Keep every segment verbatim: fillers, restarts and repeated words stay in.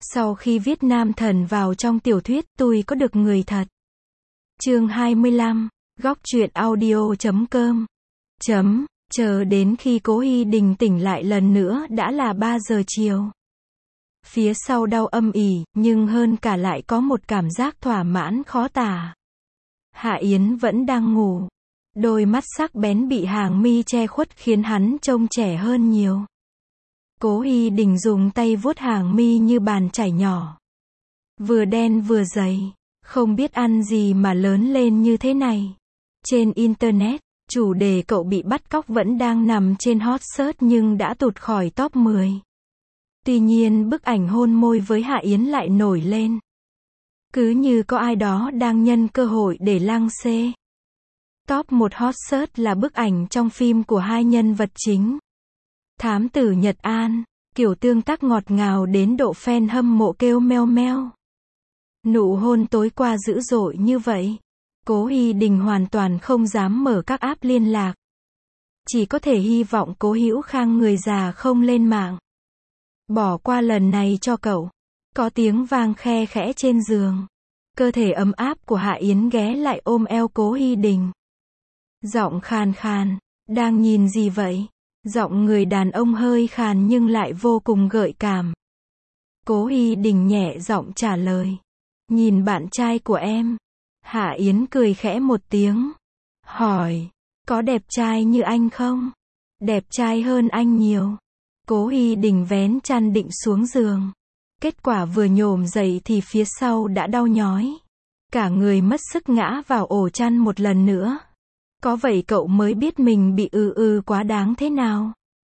Sau khi viết nam thần vào trong tiểu thuyết, tôi có được người thật. Chương hai mươi lăm, góc truyện audio chấm com. Chấm, chờ đến khi Cố Hi Đình tỉnh lại lần nữa đã là ba giờ chiều. Phía sau đau âm ỉ, nhưng hơn cả lại có một cảm giác thỏa mãn khó tả. Hạ Yến vẫn đang ngủ. Đôi mắt sắc bén bị hàng mi che khuất khiến hắn trông trẻ hơn nhiều. Cố Hi Đình dùng tay vuốt hàng mi như bàn chải nhỏ. Vừa đen vừa dày. Không biết ăn gì mà lớn lên như thế này. Trên Internet, chủ đề cậu bị bắt cóc vẫn đang nằm trên hot search nhưng đã tụt khỏi top mười. Tuy nhiên bức ảnh hôn môi với Hạ Yến lại nổi lên. Cứ như có ai đó đang nhân cơ hội để lăng xê. Top một hot search là bức ảnh trong phim của hai nhân vật chính. Thám tử Nhật An, kiểu tương tác ngọt ngào đến độ fan hâm mộ kêu meo meo. Nụ hôn tối qua dữ dội như vậy. Cố Hi Đình hoàn toàn không dám mở các app liên lạc. Chỉ có thể hy vọng Cố Hữu Khang người già không lên mạng. Bỏ qua lần này cho cậu. Có tiếng vang khe khẽ trên giường. Cơ thể ấm áp của Hạ Yến ghé lại ôm eo Cố Hi Đình. Giọng khàn khàn, đang nhìn gì vậy? Giọng người đàn ông hơi khàn nhưng lại vô cùng gợi cảm. Cố Hi Đình nhẹ giọng trả lời. Nhìn bạn trai của em. Hạ Yến cười khẽ một tiếng. Hỏi, có đẹp trai như anh không? Đẹp trai hơn anh nhiều. Cố Hi Đình vén chăn định xuống giường. Kết quả vừa nhổm dậy thì phía sau đã đau nhói. Cả người mất sức ngã vào ổ chăn một lần nữa. Có vậy cậu mới biết mình bị ư ư quá đáng thế nào.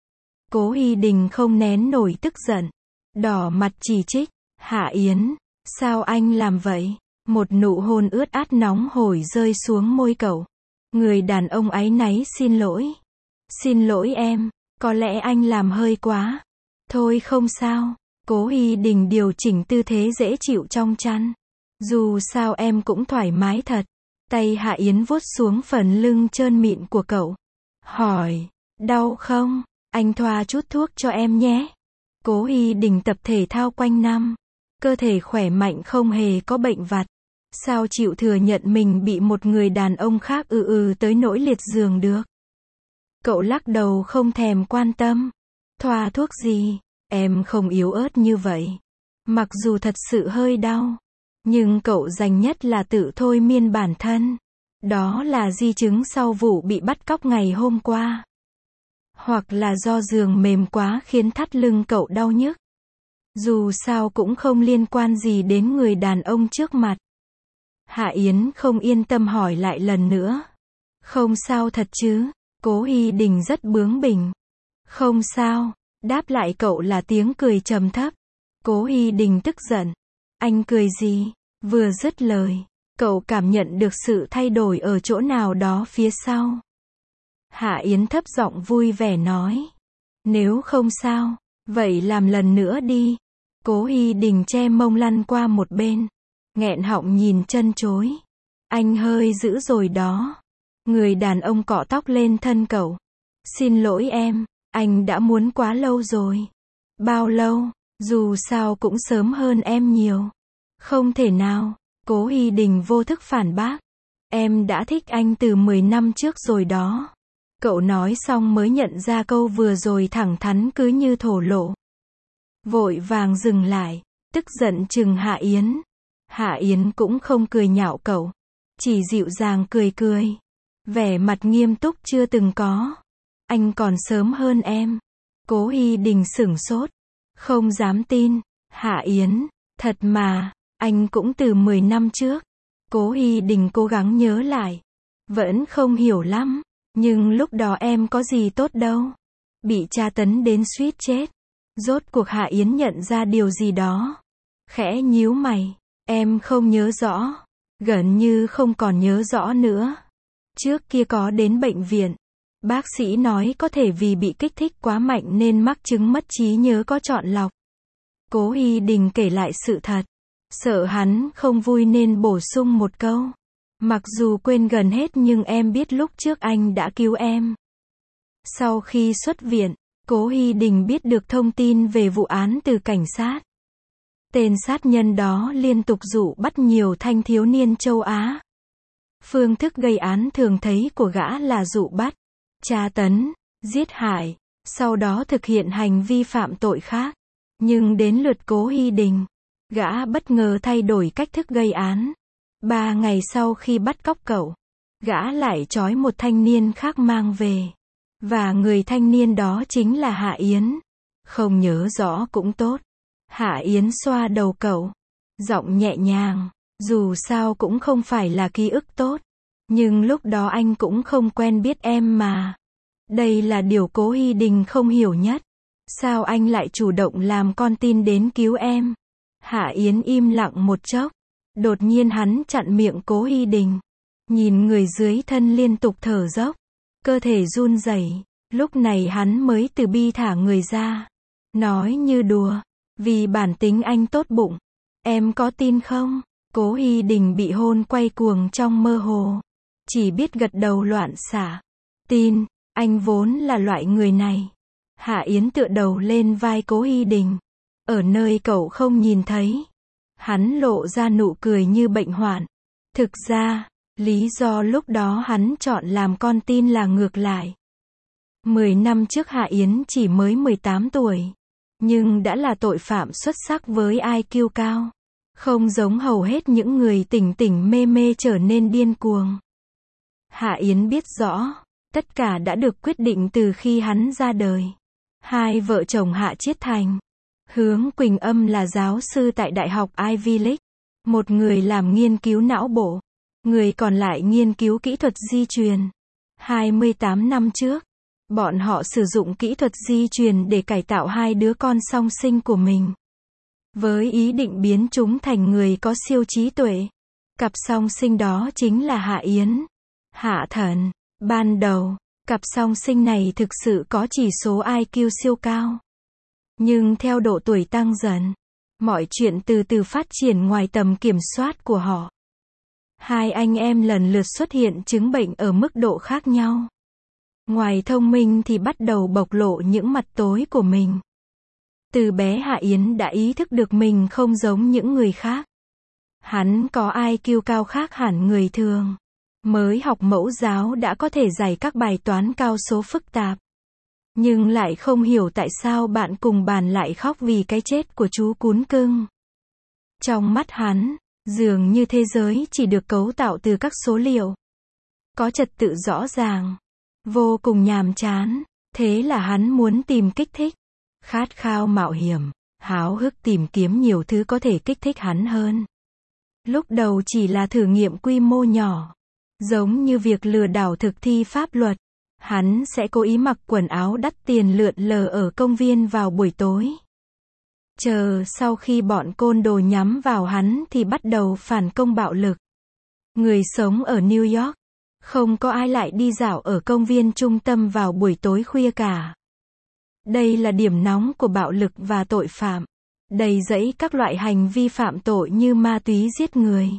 Cố Hi Đình không nén nổi tức giận. Đỏ mặt chỉ trích. Hạ Yến, sao anh làm vậy? Một nụ hôn ướt át nóng hổi rơi xuống môi cậu. Người đàn ông áy náy xin lỗi. Xin lỗi em, có lẽ anh làm hơi quá. Thôi không sao. Cố Hi Đình điều chỉnh tư thế dễ chịu trong chăn. Dù sao em cũng thoải mái thật. Tay Hạ Yến vuốt xuống phần lưng trơn mịn của cậu. Hỏi, đau không? Anh thoa chút thuốc cho em nhé. Cố Hi Đình tập thể thao quanh năm. Cơ thể khỏe mạnh không hề có bệnh vặt. Sao chịu thừa nhận mình bị một người đàn ông khác ư ư tới nỗi liệt giường được? Cậu lắc đầu không thèm quan tâm. Thoa thuốc gì? Em không yếu ớt như vậy. Mặc dù thật sự hơi đau. Nhưng cậu dành nhất là tự thôi miên bản thân. Đó là di chứng sau vụ bị bắt cóc ngày hôm qua. Hoặc là do giường mềm quá khiến thắt lưng cậu đau nhức. Dù sao cũng không liên quan gì đến người đàn ông trước mặt. Hạ Yến không yên tâm hỏi lại lần nữa. Không sao thật chứ? Cố Hi Đình rất bướng bỉnh. Không sao. Đáp lại cậu là tiếng cười trầm thấp. Cố Hi Đình tức giận. Anh cười gì? Vừa dứt lời, cậu cảm nhận được sự thay đổi ở chỗ nào đó phía sau. Hạ Yến thấp giọng vui vẻ nói. Nếu không sao, vậy làm lần nữa đi. Cố Hi Đình che mông lăn qua một bên. Nghẹn họng nhìn chân chối. Anh hơi dữ rồi đó. Người đàn ông cọ tóc lên thân cậu. Xin lỗi em, anh đã muốn quá lâu rồi. Bao lâu? Dù sao cũng sớm hơn em nhiều. Không thể nào. Cố Hi Đình vô thức phản bác. Em đã thích anh từ mười năm trước rồi đó. Cậu nói xong mới nhận ra câu vừa rồi thẳng thắn cứ như thổ lộ. Vội vàng dừng lại. Tức giận chừng Hạ Yến. Hạ Yến cũng không cười nhạo cậu. Chỉ dịu dàng cười cười. Vẻ mặt nghiêm túc chưa từng có. Anh còn sớm hơn em. Cố Hi Đình sửng sốt. Không dám tin. Hạ Yến, thật mà, anh cũng từ mười năm trước. Cố Hi Đình cố gắng nhớ lại. Vẫn không hiểu lắm. Nhưng lúc đó em có gì tốt đâu. Bị tra tấn đến suýt chết. Rốt cuộc Hạ Yến nhận ra điều gì đó. Khẽ nhíu mày. Em không nhớ rõ. Gần như không còn nhớ rõ nữa. Trước kia có đến bệnh viện. Bác sĩ nói có thể vì bị kích thích quá mạnh nên mắc chứng mất trí nhớ có chọn lọc. Cố Hi Đình kể lại sự thật. Sợ hắn không vui nên bổ sung một câu. Mặc dù quên gần hết nhưng em biết lúc trước anh đã cứu em. Sau khi xuất viện, Cố Hi Đình biết được thông tin về vụ án từ cảnh sát. Tên sát nhân đó liên tục dụ bắt nhiều thanh thiếu niên châu Á. Phương thức gây án thường thấy của gã là dụ bắt, tra tấn, giết hại, sau đó thực hiện hành vi phạm tội khác. Nhưng đến lượt Cố Hy Đình, gã bất ngờ thay đổi cách thức gây án. Ba ngày sau khi bắt cóc cậu, gã lại trói một thanh niên khác mang về. Và người thanh niên đó chính là Hạ Yến. Không nhớ rõ cũng tốt. Hạ Yến xoa đầu cậu, giọng nhẹ nhàng, dù sao cũng không phải là ký ức tốt. Nhưng lúc đó anh cũng không quen biết em mà. Đây là điều Cố Hy Đình không hiểu nhất. Sao anh lại chủ động làm con tin đến cứu em? Hạ Yến im lặng một chốc. Đột nhiên hắn chặn miệng Cố Hy Đình. Nhìn người dưới thân liên tục thở dốc. Cơ thể run rẩy. Lúc này hắn mới từ bi thả người ra. Nói như đùa. Vì bản tính anh tốt bụng. Em có tin không? Cố Hy Đình bị hôn quay cuồng trong mơ hồ. Chỉ biết gật đầu loạn xạ. Tin, anh vốn là loại người này. Hạ Yến tựa đầu lên vai Cố Hy Đình. Ở nơi cậu không nhìn thấy. Hắn lộ ra nụ cười như bệnh hoạn. Thực ra, lý do lúc đó hắn chọn làm con tin là ngược lại. Mười năm trước Hạ Yến chỉ mới mười tám tuổi. Nhưng đã là tội phạm xuất sắc với i kiu cao. Không giống hầu hết những người tỉnh tỉnh mê mê trở nên điên cuồng. Hạ Yến biết rõ, tất cả đã được quyết định từ khi hắn ra đời. Hai vợ chồng Hạ Chiết Thành, Hướng Quỳnh Âm là giáo sư tại Đại học Ivy League. Một người làm nghiên cứu não bộ, người còn lại nghiên cứu kỹ thuật di truyền. hai mươi tám năm trước, bọn họ sử dụng kỹ thuật di truyền để cải tạo hai đứa con song sinh của mình. Với ý định biến chúng thành người có siêu trí tuệ. Cặp song sinh đó chính là Hạ Yến, Hạ Thần. Ban đầu, cặp song sinh này thực sự có chỉ số i kiu siêu cao. Nhưng theo độ tuổi tăng dần, mọi chuyện từ từ phát triển ngoài tầm kiểm soát của họ. Hai anh em lần lượt xuất hiện chứng bệnh ở mức độ khác nhau. Ngoài thông minh thì bắt đầu bộc lộ những mặt tối của mình. Từ bé Hạ Yến đã ý thức được mình không giống những người khác. Hắn có i kiu cao khác hẳn người thường. Mới học mẫu giáo đã có thể giải các bài toán cao số phức tạp. Nhưng lại không hiểu tại sao bạn cùng bàn lại khóc vì cái chết của chú cún cưng. Trong mắt hắn, dường như thế giới chỉ được cấu tạo từ các số liệu. Có trật tự rõ ràng. Vô cùng nhàm chán. Thế là hắn muốn tìm kích thích. Khát khao mạo hiểm, háo hức tìm kiếm nhiều thứ có thể kích thích hắn hơn. Lúc đầu chỉ là thử nghiệm quy mô nhỏ. Giống như việc lừa đảo thực thi pháp luật. Hắn sẽ cố ý mặc quần áo đắt tiền lượn lờ ở công viên vào buổi tối. Chờ sau khi bọn côn đồ nhắm vào hắn thì bắt đầu phản công bạo lực. Người sống ở New York, không có ai lại đi dạo ở công viên trung tâm vào buổi tối khuya cả. Đây là điểm nóng của bạo lực và tội phạm. Đầy rẫy các loại hành vi phạm tội như ma túy giết người.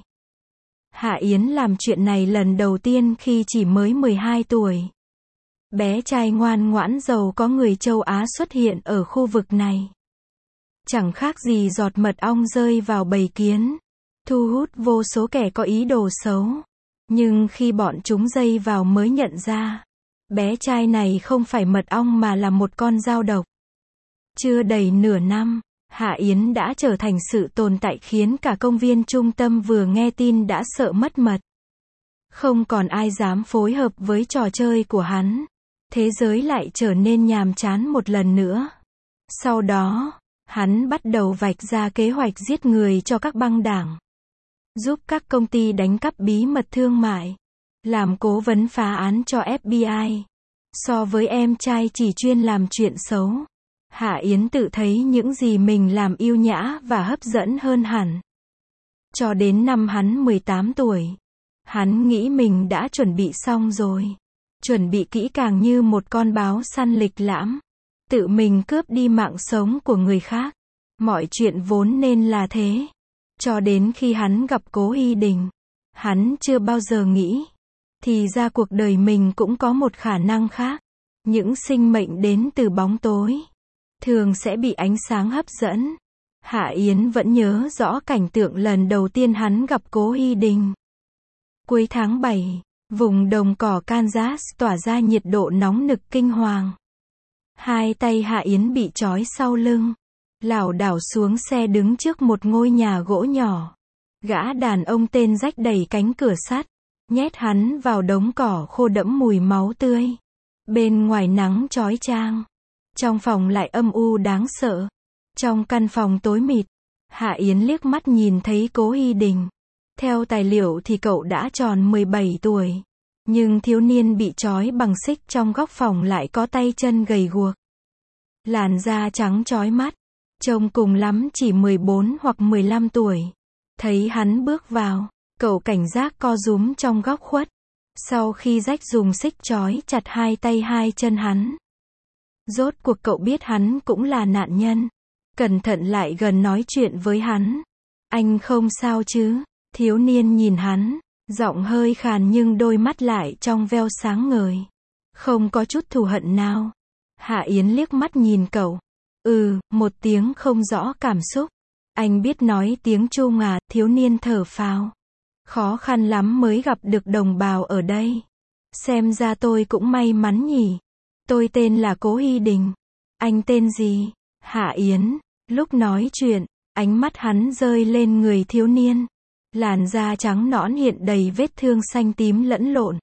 Hạ Yến làm chuyện này lần đầu tiên khi chỉ mới mười hai tuổi. Bé trai ngoan ngoãn giàu có người châu Á xuất hiện ở khu vực này. Chẳng khác gì giọt mật ong rơi vào bầy kiến. Thu hút vô số kẻ có ý đồ xấu. Nhưng khi bọn chúng dây vào mới nhận ra. Bé trai này không phải mật ong mà là một con dao độc. Chưa đầy nửa năm, Hạ Yến đã trở thành sự tồn tại khiến cả công viên trung tâm vừa nghe tin đã sợ mất mật. Không còn ai dám phối hợp với trò chơi của hắn. Thế giới lại trở nên nhàm chán một lần nữa. Sau đó, hắn bắt đầu vạch ra kế hoạch giết người cho các băng đảng. Giúp các công ty đánh cắp bí mật thương mại. Làm cố vấn phá án cho ép bê i. So với em trai chỉ chuyên làm chuyện xấu, Hạ Yến tự thấy những gì mình làm yêu nhã và hấp dẫn hơn hẳn. Cho đến năm hắn mười tám tuổi, hắn nghĩ mình đã chuẩn bị xong rồi. Chuẩn bị kỹ càng như một con báo săn lịch lãm. Tự mình cướp đi mạng sống của người khác. Mọi chuyện vốn nên là thế. Cho đến khi hắn gặp Cố Hy Đình, hắn chưa bao giờ nghĩ. Thì ra cuộc đời mình cũng có một khả năng khác. Những sinh mệnh đến từ bóng tối thường sẽ bị ánh sáng hấp dẫn. Hạ Yến vẫn nhớ rõ cảnh tượng lần đầu tiên hắn gặp Cố Hy Đình. Cuối tháng bảy, vùng đồng cỏ Kansas tỏa ra nhiệt độ nóng nực kinh hoàng. Hai tay Hạ Yến bị trói sau lưng, lảo đảo xuống xe đứng trước một ngôi nhà gỗ nhỏ. Gã đàn ông tên Rách đẩy cánh cửa sắt, nhét hắn vào đống cỏ khô đẫm mùi máu tươi. Bên ngoài nắng chói chang, trong phòng lại âm u đáng sợ. Trong căn phòng tối mịt, Hạ Yến liếc mắt nhìn thấy Cố Hy Đình. Theo tài liệu thì cậu đã tròn mười bảy tuổi. Nhưng thiếu niên bị trói bằng xích trong góc phòng lại có tay chân gầy guộc. Làn da trắng chói mắt, trông cùng lắm chỉ mười bốn hoặc mười lăm tuổi. Thấy hắn bước vào, cậu cảnh giác co rúm trong góc khuất. Sau khi Rách dùng xích trói chặt hai tay hai chân hắn. Rốt cuộc cậu biết hắn cũng là nạn nhân. Cẩn thận lại gần nói chuyện với hắn. Anh không sao chứ? Thiếu niên nhìn hắn, giọng hơi khàn nhưng đôi mắt lại trong veo sáng ngời. Không có chút thù hận nào. Hạ Yến liếc mắt nhìn cậu. Ừ, một tiếng không rõ cảm xúc. Anh biết nói tiếng Trung à? Thiếu niên thở phào. Khó khăn lắm mới gặp được đồng bào ở đây. Xem ra tôi cũng may mắn nhỉ. Tôi tên là Cố Hy Đình. Anh tên gì? Hạ Yến. Lúc nói chuyện, ánh mắt hắn rơi lên người thiếu niên. Làn da trắng nõn hiện đầy vết thương xanh tím lẫn lộn.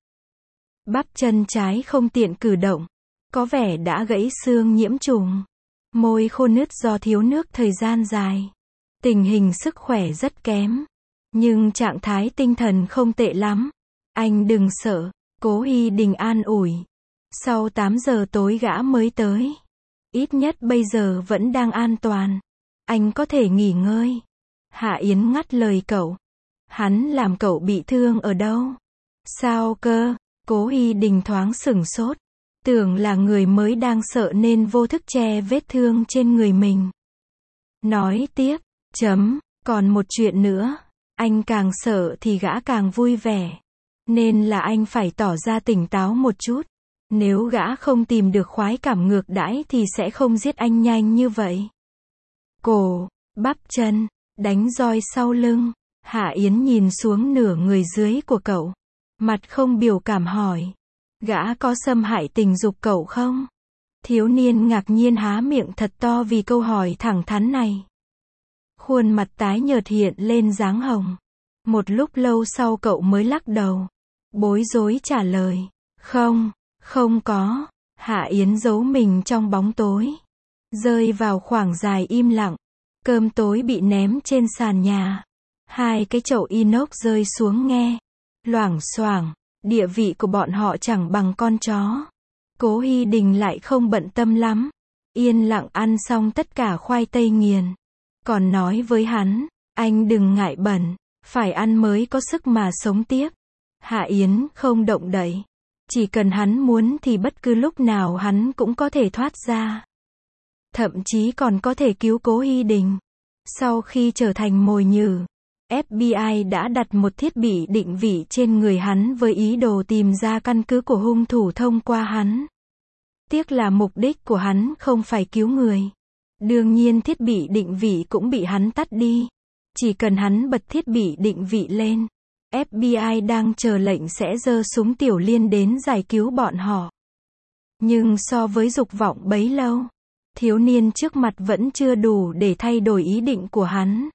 Bắp chân trái không tiện cử động. Có vẻ đã gãy xương nhiễm trùng. Môi khô nứt do thiếu nước thời gian dài. Tình hình sức khỏe rất kém. Nhưng trạng thái tinh thần không tệ lắm. Anh đừng sợ. Cố Hy Đình an ủi. Sau tám giờ tối gã mới tới. Ít nhất bây giờ vẫn đang an toàn. Anh có thể nghỉ ngơi. Hạ Yến ngắt lời cậu. Hắn làm cậu bị thương ở đâu? Sao cơ? Cố Hy Đình thoáng sửng sốt. Tưởng là người mới đang sợ nên vô thức che vết thương trên người mình. Nói tiếp. Chấm. Còn một chuyện nữa. Anh càng sợ thì gã càng vui vẻ. Nên là anh phải tỏ ra tỉnh táo một chút. Nếu gã không tìm được khoái cảm ngược đãi thì sẽ không giết anh nhanh như vậy. Cổ, bắp chân, đánh roi sau lưng. Hạ Yến nhìn xuống nửa người dưới của cậu. Mặt không biểu cảm hỏi. Gã có xâm hại tình dục cậu không? Thiếu niên ngạc nhiên há miệng thật to vì câu hỏi thẳng thắn này. Khuôn mặt tái nhợt hiện lên dáng hồng. Một lúc lâu sau cậu mới lắc đầu. Bối rối trả lời. Không, không có. Hạ Yến giấu mình trong bóng tối. Rơi vào khoảng dài im lặng. Cơm tối bị ném trên sàn nhà. Hai cái chậu inox rơi xuống nghe. Loảng xoảng. Địa vị của bọn họ chẳng bằng con chó. Cố Hy Đình lại không bận tâm lắm. Yên lặng ăn xong tất cả khoai tây nghiền. Còn nói với hắn. Anh đừng ngại bẩn. Phải ăn mới có sức mà sống tiếp. Hạ Yến không động đậy. Chỉ cần hắn muốn thì bất cứ lúc nào hắn cũng có thể thoát ra. Thậm chí còn có thể cứu Cố Hy Đình. Sau khi trở thành mồi nhử, ép bê i đã đặt một thiết bị định vị trên người hắn với ý đồ tìm ra căn cứ của hung thủ thông qua hắn. Tiếc là mục đích của hắn không phải cứu người. Đương nhiên thiết bị định vị cũng bị hắn tắt đi. Chỉ cần hắn bật thiết bị định vị lên, ép bê i đang chờ lệnh sẽ giơ súng tiểu liên đến giải cứu bọn họ. Nhưng so với dục vọng bấy lâu, thiếu niên trước mặt vẫn chưa đủ để thay đổi ý định của hắn.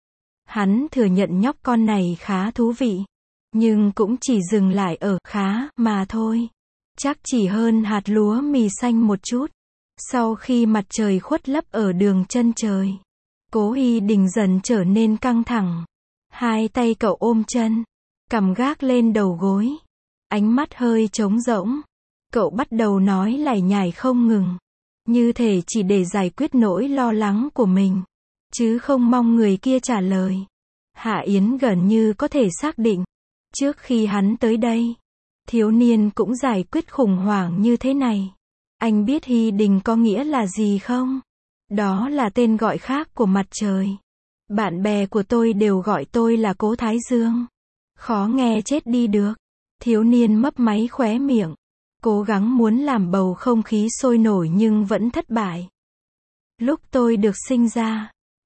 Hắn thừa nhận nhóc con này khá thú vị, nhưng cũng chỉ dừng lại ở khá mà thôi. Chắc chỉ hơn hạt lúa mì xanh một chút. Sau khi mặt trời khuất lấp ở đường chân trời, Cố Hy Đình dần trở nên căng thẳng. Hai tay cậu ôm chân, cằm gác lên đầu gối. Ánh mắt hơi trống rỗng. Cậu bắt đầu nói lải nhải không ngừng. Như thể chỉ để giải quyết nỗi lo lắng của mình. Chứ không mong người kia trả lời. Hạ Yến gần như có thể xác định. Trước khi hắn tới đây, thiếu niên cũng giải quyết khủng hoảng như thế này. Anh biết Hy Đình có nghĩa là gì không? Đó là tên gọi khác của mặt trời. Bạn bè của tôi đều gọi tôi là Cố Thái Dương. Khó nghe chết đi được. Thiếu niên mấp máy khóe miệng. Cố gắng muốn làm bầu không khí sôi nổi nhưng vẫn thất bại. Lúc tôi được sinh ra,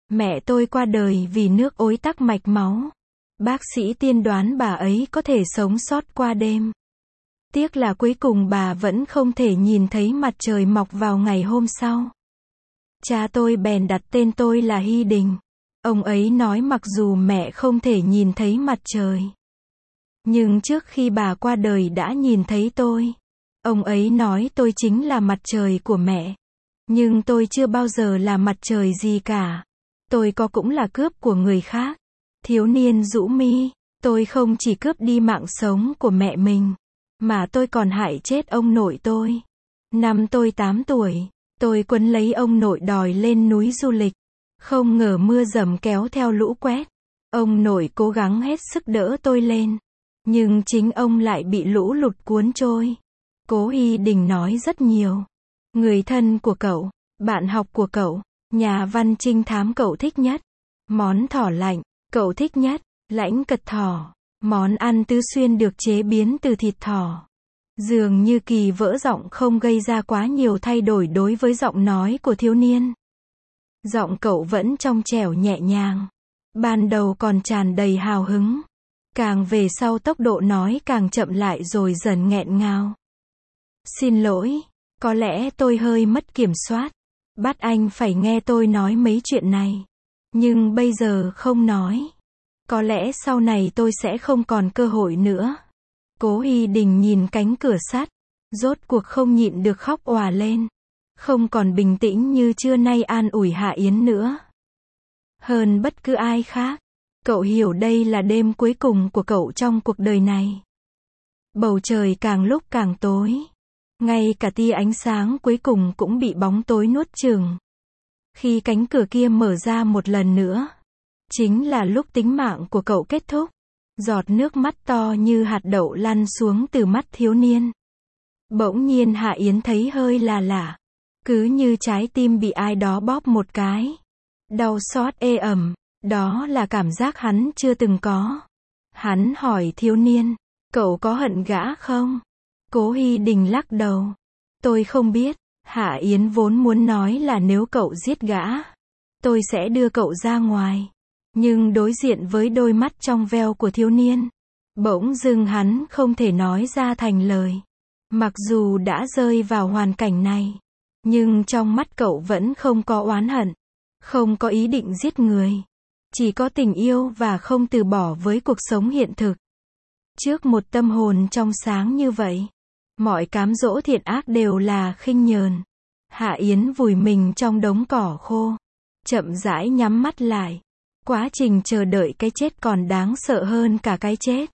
Mẹ tôi qua đời vì nước ối tắc mạch máu. Bác sĩ tiên đoán bà ấy có thể sống sót qua đêm. Tiếc là cuối cùng bà vẫn không thể nhìn thấy mặt trời mọc vào ngày hôm sau. Cha tôi bèn đặt tên tôi là Hy Đình. Ông ấy nói mặc dù mẹ không thể nhìn thấy mặt trời, nhưng trước khi bà qua đời đã nhìn thấy tôi. Ông ấy nói tôi chính là mặt trời của mẹ. Nhưng tôi chưa bao giờ là mặt trời gì cả. Tôi có cũng là cướp của người khác. Thiếu niên rũ mi, tôi không chỉ cướp đi mạng sống của mẹ mình, mà tôi còn hại chết ông nội tôi. Năm tôi tám tuổi, tôi quấn lấy ông nội đòi lên núi du lịch. Không ngờ mưa dầm kéo theo lũ quét. Ông nội cố gắng hết sức đỡ tôi lên, nhưng chính ông lại bị lũ lụt cuốn trôi. Cố Hy Đình nói rất nhiều. Người thân của cậu, bạn học của cậu, nhà văn trinh thám cậu thích nhất. Món thỏ lạnh, cậu thích nhất. Lãnh cật thỏ, món ăn tứ xuyên được chế biến từ thịt thỏ. Dường như kỳ vỡ giọng không gây ra quá nhiều thay đổi đối với giọng nói của thiếu niên. Giọng cậu vẫn trong trẻo nhẹ nhàng. Ban đầu còn tràn đầy hào hứng. Càng về sau tốc độ nói càng chậm lại rồi dần nghẹn ngào. Xin lỗi, có lẽ tôi hơi mất kiểm soát. Bắt anh phải nghe tôi nói mấy chuyện này. Nhưng bây giờ không nói. Có lẽ sau này tôi sẽ không còn cơ hội nữa. Cố Hy Đình nhìn cánh cửa sắt. Rốt cuộc không nhịn được khóc òa lên. Không còn bình tĩnh như trưa nay an ủi Hạ Yến nữa. Hơn bất cứ ai khác. Cậu hiểu đây là đêm cuối cùng của cậu trong cuộc đời này. Bầu trời càng lúc càng tối. Ngay cả tia ánh sáng cuối cùng cũng bị bóng tối nuốt chửng. Khi cánh cửa kia mở ra một lần nữa, chính là lúc tính mạng của cậu kết thúc. Giọt nước mắt to như hạt đậu lăn xuống từ mắt thiếu niên. Bỗng nhiên Hạ Yến thấy hơi là lạ. Cứ như trái tim bị ai đó bóp một cái. Đau xót ê ẩm. Đó là cảm giác hắn chưa từng có. Hắn hỏi thiếu niên, cậu có hận gã không? Cố Hy Đình lắc đầu. Tôi không biết. Hạ Yến vốn muốn nói là nếu cậu giết gã, tôi sẽ đưa cậu ra ngoài. Nhưng đối diện với đôi mắt trong veo của thiếu niên, bỗng dưng hắn không thể nói ra thành lời. Mặc dù đã rơi vào hoàn cảnh này, nhưng trong mắt cậu vẫn không có oán hận, không có ý định giết người. Chỉ có tình yêu và không từ bỏ với cuộc sống hiện thực. Trước một tâm hồn trong sáng như vậy, mọi cám dỗ thiện ác đều là khinh nhờn. Hạ Yến vùi mình trong đống cỏ khô, chậm rãi nhắm mắt lại. Quá trình chờ đợi cái chết còn đáng sợ hơn cả cái chết.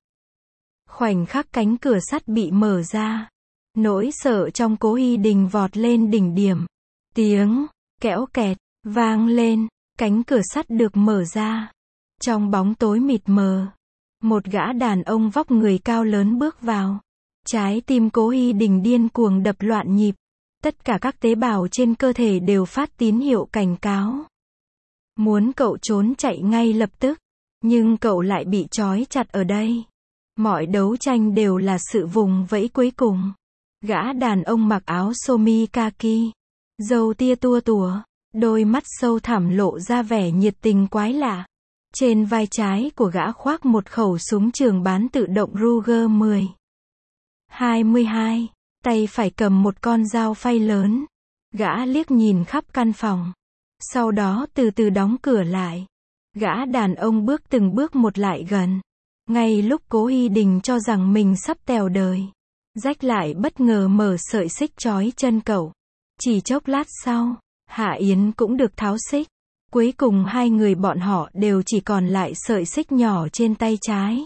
Khoảnh khắc cánh cửa sắt bị mở ra, nỗi sợ trong Cố Hy Đình vọt lên đỉnh điểm. Tiếng kẽo kẹt vang lên, cánh cửa sắt được mở ra. Trong bóng tối mịt mờ, một gã đàn ông vóc người cao lớn bước vào. Trái tim Cố Hy Đình điên cuồng đập loạn nhịp. Tất cả các tế bào trên cơ thể đều phát tín hiệu cảnh cáo. Muốn cậu trốn chạy ngay lập tức, nhưng cậu lại bị trói chặt ở đây. Mọi đấu tranh đều là sự vùng vẫy cuối cùng. Gã đàn ông mặc áo sơ mi kaki, râu tia tua tủa, đôi mắt sâu thẳm lộ ra vẻ nhiệt tình quái lạ. Trên vai trái của gã khoác một khẩu súng trường bán tự động Ruger mười hai mươi hai, tay phải cầm một con dao phay lớn. Gã liếc nhìn khắp căn phòng, sau đó từ từ đóng cửa lại. Gã đàn ông bước từng bước một lại gần. Ngay lúc Cố Hy Đình cho rằng mình sắp tèo đời, rách lại bất ngờ mở sợi xích trói chân cậu. Chỉ chốc lát sau, Hạ Yến cũng được tháo xích. Cuối cùng hai người bọn họ đều chỉ còn lại sợi xích nhỏ trên tay trái.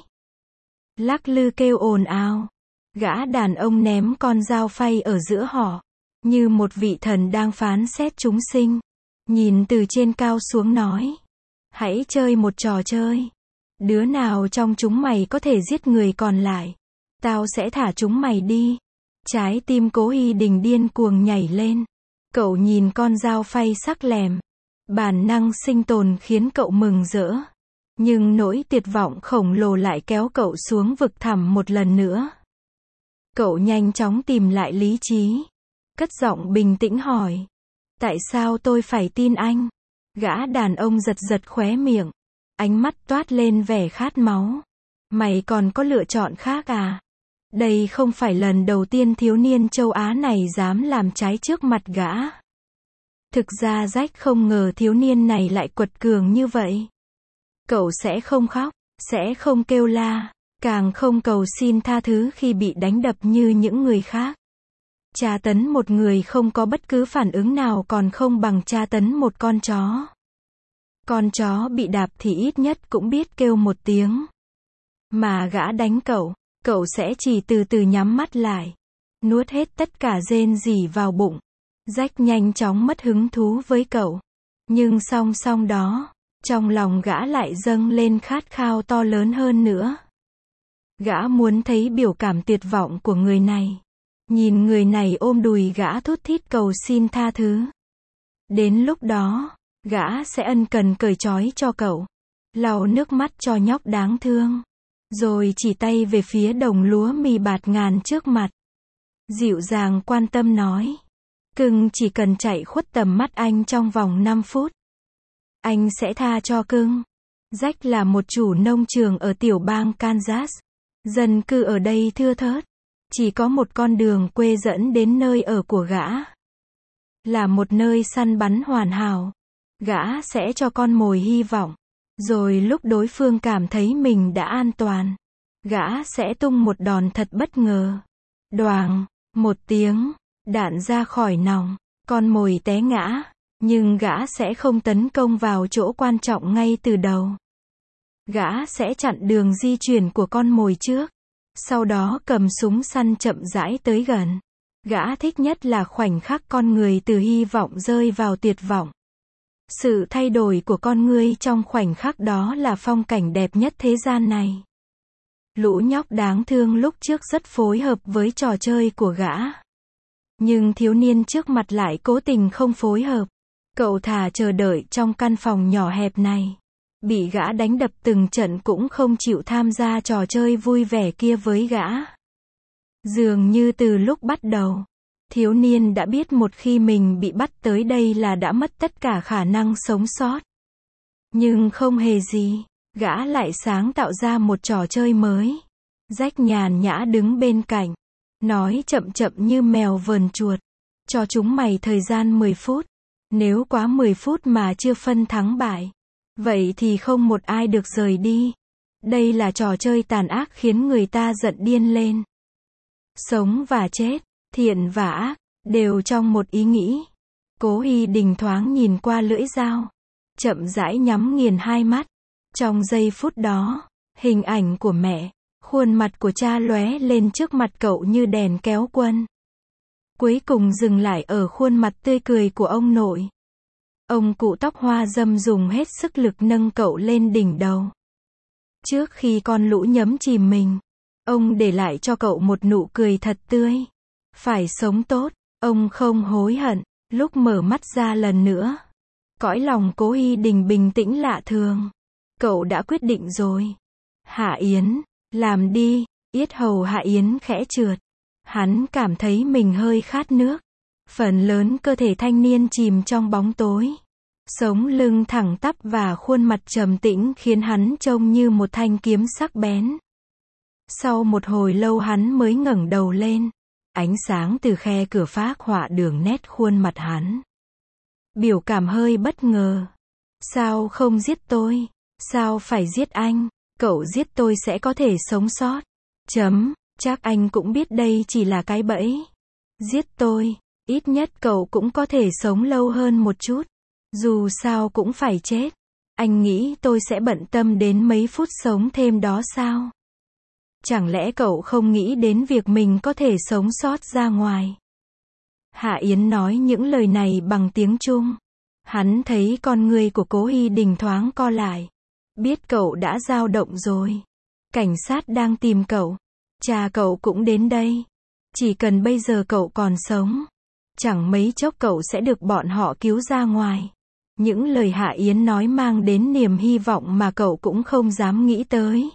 Lắc lư kêu ồn ào. Gã đàn ông ném con dao phay ở giữa họ, như một vị thần đang phán xét chúng sinh. Nhìn từ trên cao xuống nói, hãy chơi một trò chơi. Đứa nào trong chúng mày có thể giết người còn lại, tao sẽ thả chúng mày đi. Trái tim Cố Hy Đình điên cuồng nhảy lên. Cậu nhìn con dao phay sắc lẹm. Bản năng sinh tồn khiến cậu mừng rỡ. Nhưng nỗi tuyệt vọng khổng lồ lại kéo cậu xuống vực thẳm một lần nữa. Cậu nhanh chóng tìm lại lý trí. Cất giọng bình tĩnh hỏi. Tại sao tôi phải tin anh? Gã đàn ông giật giật khóe miệng. Ánh mắt toát lên vẻ khát máu. Mày còn có lựa chọn khác à? Đây không phải lần đầu tiên thiếu niên châu Á này dám làm trái trước mặt gã. Thực ra Jack không ngờ thiếu niên này lại quật cường như vậy. Cậu sẽ không khóc, sẽ không kêu la, càng không cầu xin tha thứ khi bị đánh đập như những người khác. Tra tấn một người không có bất cứ phản ứng nào còn không bằng tra tấn một con chó. Con chó bị đạp thì ít nhất cũng biết kêu một tiếng. Mà gã đánh cậu, cậu sẽ chỉ từ từ nhắm mắt lại, nuốt hết tất cả rên rỉ vào bụng. Jack nhanh chóng mất hứng thú với cậu. Nhưng song song đó, trong lòng gã lại dâng lên khát khao to lớn hơn nữa. Gã muốn thấy biểu cảm tuyệt vọng của người này. Nhìn người này ôm đùi gã thút thít cầu xin tha thứ. Đến lúc đó, gã sẽ ân cần cởi trói cho cậu, lau nước mắt cho nhóc đáng thương, rồi chỉ tay về phía đồng lúa mì bạt ngàn trước mặt. Dịu dàng quan tâm nói. Cưng chỉ cần chạy khuất tầm mắt anh trong vòng năm phút. Anh sẽ tha cho cưng. Jack là một chủ nông trường ở tiểu bang Kansas. Dân cư ở đây thưa thớt. Chỉ có một con đường quê dẫn đến nơi ở của gã. Là một nơi săn bắn hoàn hảo. Gã sẽ cho con mồi hy vọng. Rồi lúc đối phương cảm thấy mình đã an toàn, gã sẽ tung một đòn thật bất ngờ. Đoàng, một tiếng, đạn ra khỏi nòng, con mồi té ngã, nhưng gã sẽ không tấn công vào chỗ quan trọng ngay từ đầu. Gã sẽ chặn đường di chuyển của con mồi trước, sau đó cầm súng săn chậm rãi tới gần. Gã thích nhất là khoảnh khắc con người từ hy vọng rơi vào tuyệt vọng. Sự thay đổi của con người trong khoảnh khắc đó là phong cảnh đẹp nhất thế gian này. Lũ nhóc đáng thương lúc trước rất phối hợp với trò chơi của gã. Nhưng thiếu niên trước mặt lại cố tình không phối hợp. Cậu thà chờ đợi trong căn phòng nhỏ hẹp này. Bị gã đánh đập từng trận cũng không chịu tham gia trò chơi vui vẻ kia với gã. Dường như từ lúc bắt đầu, thiếu niên đã biết một khi mình bị bắt tới đây là đã mất tất cả khả năng sống sót. Nhưng không hề gì, gã lại sáng tạo ra một trò chơi mới. Jack nhàn nhã đứng bên cạnh, nói chậm chậm như mèo vờn chuột. Cho chúng mày thời gian mười phút. Nếu quá mười phút mà chưa phân thắng bại, vậy thì không một ai được rời đi. Đây là trò chơi tàn ác khiến người ta giận điên lên. Sống và chết, thiện và ác, đều trong một ý nghĩ. Cố Hy Đình thoáng nhìn qua lưỡi dao, chậm rãi nhắm nghiền hai mắt. Trong giây phút đó, hình ảnh của mẹ, khuôn mặt của cha lóe lên trước mặt cậu như đèn kéo quân. Cuối cùng dừng lại ở khuôn mặt tươi cười của ông nội. Ông cụ tóc hoa râm dùng hết sức lực nâng cậu lên đỉnh đầu. Trước khi con lũ nhấm chìm mình, ông để lại cho cậu một nụ cười thật tươi. Phải sống tốt, ông không hối hận. Lúc mở mắt ra lần nữa, cõi lòng Cố Hy Đình bình tĩnh lạ thường. Cậu đã quyết định rồi. Hạ Yến, làm đi. Yết hầu Hạ Yến khẽ trượt. Hắn cảm thấy mình hơi khát nước. Phần lớn cơ thể thanh niên chìm trong bóng tối. Sống lưng thẳng tắp và khuôn mặt trầm tĩnh khiến hắn trông như một thanh kiếm sắc bén. Sau một hồi lâu hắn mới ngẩng đầu lên. Ánh sáng từ khe cửa phác họa đường nét khuôn mặt hắn. Biểu cảm hơi bất ngờ. Sao không giết tôi? Sao phải giết anh? Cậu giết tôi sẽ có thể sống sót. Chấm, chắc anh cũng biết đây chỉ là cái bẫy. Giết tôi, ít nhất cậu cũng có thể sống lâu hơn một chút. Dù sao cũng phải chết. Anh nghĩ tôi sẽ bận tâm đến mấy phút sống thêm đó sao? Chẳng lẽ cậu không nghĩ đến việc mình có thể sống sót ra ngoài? Hạ Yến nói những lời này bằng tiếng Trung. Hắn thấy con người của Cố Hy Đình thoáng co lại. Biết cậu đã dao động rồi. Cảnh sát đang tìm cậu. Cha cậu cũng đến đây. Chỉ cần bây giờ cậu còn sống, chẳng mấy chốc cậu sẽ được bọn họ cứu ra ngoài. Những lời Hạ Yến nói mang đến niềm hy vọng mà cậu cũng không dám nghĩ tới.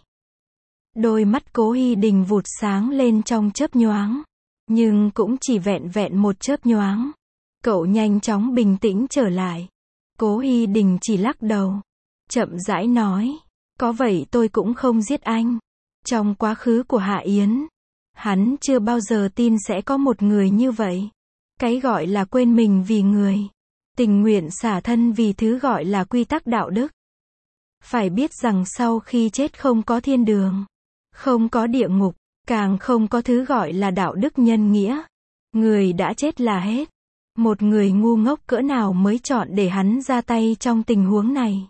Đôi mắt Cố Hy Đình vụt sáng lên trong chớp nhoáng. Nhưng cũng chỉ vẹn vẹn một chớp nhoáng. Cậu nhanh chóng bình tĩnh trở lại. Cố Hi Đình chỉ lắc đầu. Chậm rãi nói. Có vậy tôi cũng không giết anh. Trong quá khứ của Hạ Yến, hắn chưa bao giờ tin sẽ có một người như vậy. Cái gọi là quên mình vì người. Tình nguyện xả thân vì thứ gọi là quy tắc đạo đức. Phải biết rằng sau khi chết không có thiên đường, không có địa ngục, càng không có thứ gọi là đạo đức nhân nghĩa. Người đã chết là hết. Một người ngu ngốc cỡ nào mới chọn để hắn ra tay trong tình huống này.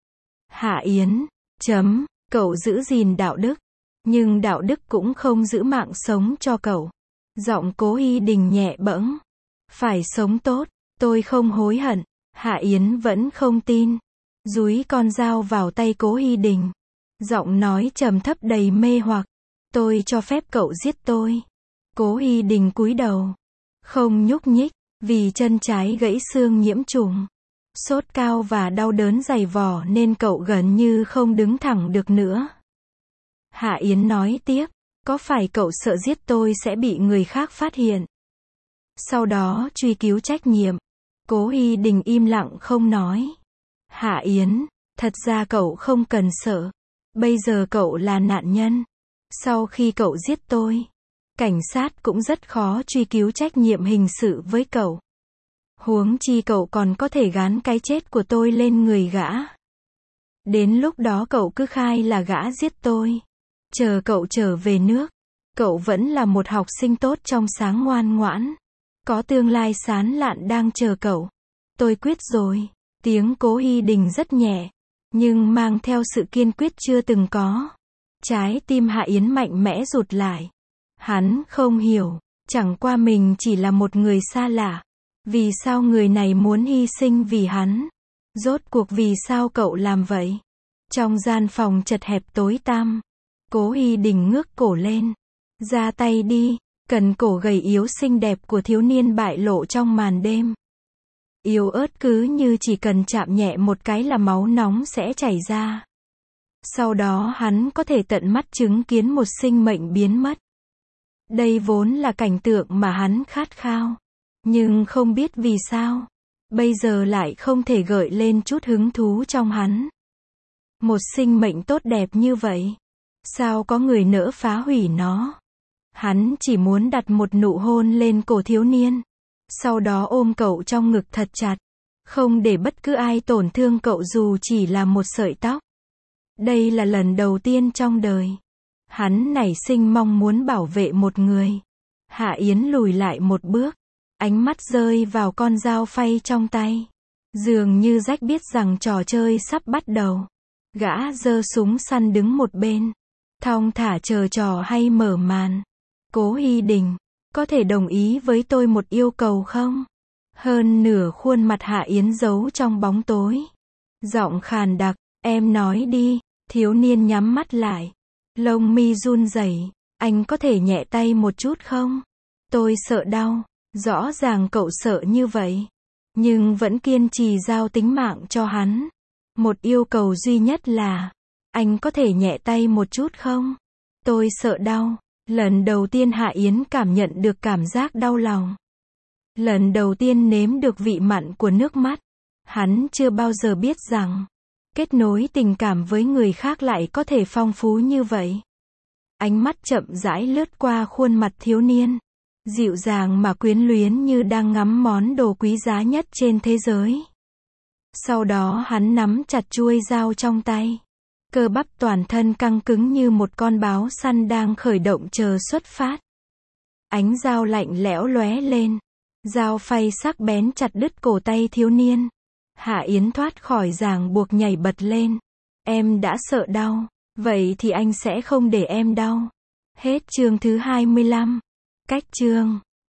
Hạ Yến, chấm, cậu giữ gìn đạo đức, nhưng đạo đức cũng không giữ mạng sống cho cậu. Giọng Cố Hi Đình nhẹ bẫng. Phải sống tốt, tôi không hối hận. Hạ Yến vẫn không tin. Dúi con dao vào tay Cố Hi Đình. Giọng nói trầm thấp đầy mê hoặc. Tôi cho phép cậu giết tôi. Cố Hi Đình cúi đầu. Không nhúc nhích, vì chân trái gãy xương nhiễm trùng. Sốt cao và đau đớn dày vò nên cậu gần như không đứng thẳng được nữa. Hạ Yến nói tiếp. Có phải cậu sợ giết tôi sẽ bị người khác phát hiện? Sau đó truy cứu trách nhiệm. Cố Hi Đình im lặng không nói. Hạ Yến, thật ra cậu không cần sợ. Bây giờ cậu là nạn nhân. Sau khi cậu giết tôi, cảnh sát cũng rất khó truy cứu trách nhiệm hình sự với cậu. Huống chi cậu còn có thể gán cái chết của tôi lên người gã. Đến lúc đó cậu cứ khai là gã giết tôi. Chờ cậu trở về nước, cậu vẫn là một học sinh tốt trong sáng ngoan ngoãn. Có tương lai sáng lạn đang chờ cậu. Tôi quyết rồi. Tiếng Cố Hi Đình rất nhẹ, nhưng mang theo sự kiên quyết chưa từng có. Trái tim Hạ Yến mạnh mẽ rụt lại. Hắn không hiểu, chẳng qua mình chỉ là một người xa lạ. Vì sao người này muốn hy sinh vì hắn? Rốt cuộc vì sao cậu làm vậy? Trong gian phòng chật hẹp tối tăm, Cố Hi Đình ngước cổ lên. Ra tay đi, cần cổ gầy yếu xinh đẹp của thiếu niên bại lộ trong màn đêm. Yếu ớt cứ như chỉ cần chạm nhẹ một cái là máu nóng sẽ chảy ra. Sau đó hắn có thể tận mắt chứng kiến một sinh mệnh biến mất. Đây vốn là cảnh tượng mà hắn khát khao. Nhưng không biết vì sao, bây giờ lại không thể gợi lên chút hứng thú trong hắn. Một sinh mệnh tốt đẹp như vậy, sao có người nỡ phá hủy nó? Hắn chỉ muốn đặt một nụ hôn lên cổ thiếu niên, sau đó ôm cậu trong ngực thật chặt, không để bất cứ ai tổn thương cậu dù chỉ là một sợi tóc. Đây là lần đầu tiên trong đời, hắn nảy sinh mong muốn bảo vệ một người. Hạ Yến lùi lại một bước, ánh mắt rơi vào con dao phay trong tay. Dường như rách biết rằng trò chơi sắp bắt đầu. Gã giơ súng săn đứng một bên, thong thả chờ trò hay mở màn. Cố Hi Đình, có thể đồng ý với tôi một yêu cầu không? Hơn nửa khuôn mặt Hạ Yến giấu trong bóng tối. Giọng khàn đặc, em nói đi. Thiếu niên nhắm mắt lại. Lông mi run rẩy. Anh có thể nhẹ tay một chút không? Tôi sợ đau. Rõ ràng cậu sợ như vậy, nhưng vẫn kiên trì giao tính mạng cho hắn. Một yêu cầu duy nhất là, anh có thể nhẹ tay một chút không? Tôi sợ đau. Lần đầu tiên Hạ Yến cảm nhận được cảm giác đau lòng. Lần đầu tiên nếm được vị mặn của nước mắt. Hắn chưa bao giờ biết rằng, kết nối tình cảm với người khác lại có thể phong phú như vậy. Ánh mắt chậm rãi lướt qua khuôn mặt thiếu niên. Dịu dàng mà quyến luyến như đang ngắm món đồ quý giá nhất trên thế giới. Sau đó hắn nắm chặt chuôi dao trong tay. Cơ bắp toàn thân căng cứng như một con báo săn đang khởi động chờ xuất phát. Ánh dao lạnh lẽo lóe lên. Dao phay sắc bén chặt đứt cổ tay thiếu niên. Hạ Yến thoát khỏi ràng buộc nhảy bật lên. Em đã sợ đau, vậy thì anh sẽ không để em đau. Hết chương thứ hai mươi lăm. Cách chương